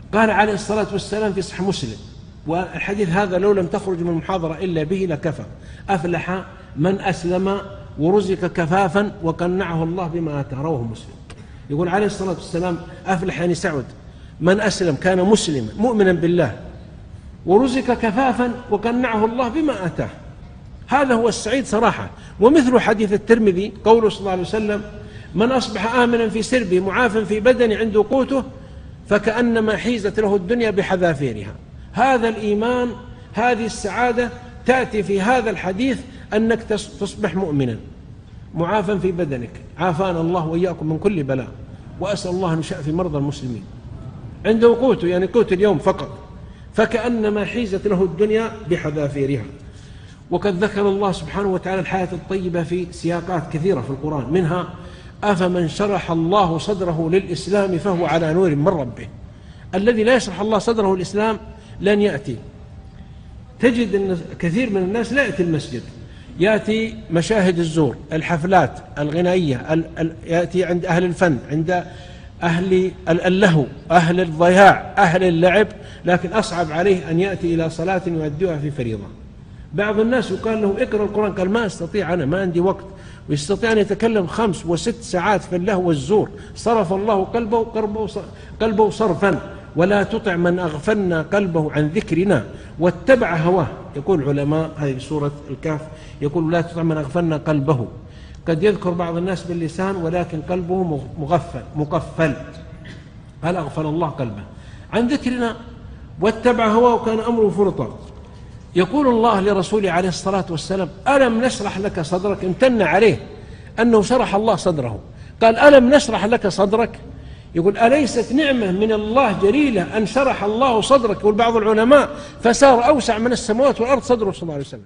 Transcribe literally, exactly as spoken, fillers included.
قال عليه الصلاة والسلام في صحيح مسلم، والحديث هذا لو لم تخرج من المحاضرة إلا به لكفى: أفلح من أسلم ورزق كفافا وقنعه الله بما آتاه. رواه مسلم. يقول عليه الصلاة والسلام: أفلح يعني سعد من أسلم، كان مسلما مؤمنا بالله، ورزق كفافا وقنعه الله بما آتاه. هذا هو السعيد صراحة. ومثل حديث الترمذي قوله صلى الله عليه وسلم: من أصبح آمنا في سربه معافا في بدنه عنده قوته فكأنما حيزت له الدنيا بحذافيرها. هذا الإيمان، هذه السعادة تأتي في هذا الحديث، أنك تصبح مؤمنا معافا في بدنك، عافانا الله وإياكم من كل بلاء، وأسأل الله أن يشفي مرضى المسلمين. عنده قوته يعني قوت اليوم فقط، فكأنما حيزت له الدنيا بحذافيرها. وقد ذكر الله سبحانه وتعالى الحياة الطيبة في سياقات كثيرة في القرآن، منها: أفمن شرح الله صدره للإسلام فهو على نور من ربه. الذي لا يشرح الله صدره للإسلام لن يأتي. تجد أن كثير من الناس لا يأتي المسجد، يأتي مشاهد الزور، الحفلات الغنائية، يأتي عند أهل الفن، عند أهل اللهو، أهل الضياع، أهل اللعب، لكن أصعب عليه أن يأتي إلى صلاة يؤديها في فريضة. بعض الناس يقال له: اقرأ القرآن، قال: ما أستطيع، أنا ما عندي وقت. ويستطيع أن يتكلم خمس وست ساعات في اللهو والزور. صرف الله قلبه قلبه صرفا، ولا تطع من أغفلنا قلبه عن ذكرنا واتبع هواه. يقول علماء هذه سورة الكهف، يقول: لا تطع من أغفلنا قلبه. قد يذكر بعض الناس باللسان ولكن قلبه مغفل مقفل. هل أغفل الله قلبه عن ذكرنا واتبع هواه وكان أمره فرطا. يقول الله لرسوله عليه الصلاة والسلام: ألم نشرح لك صدرك؟ امتن عليه أنه شرح الله صدره، قال: ألم نشرح لك صدرك؟ يقول: أليست نعمة من الله جليلة أن شرح الله صدرك؟ يقول بعض العلماء: فصار أوسع من السماوات والأرض صدره صلى الله عليه وسلم.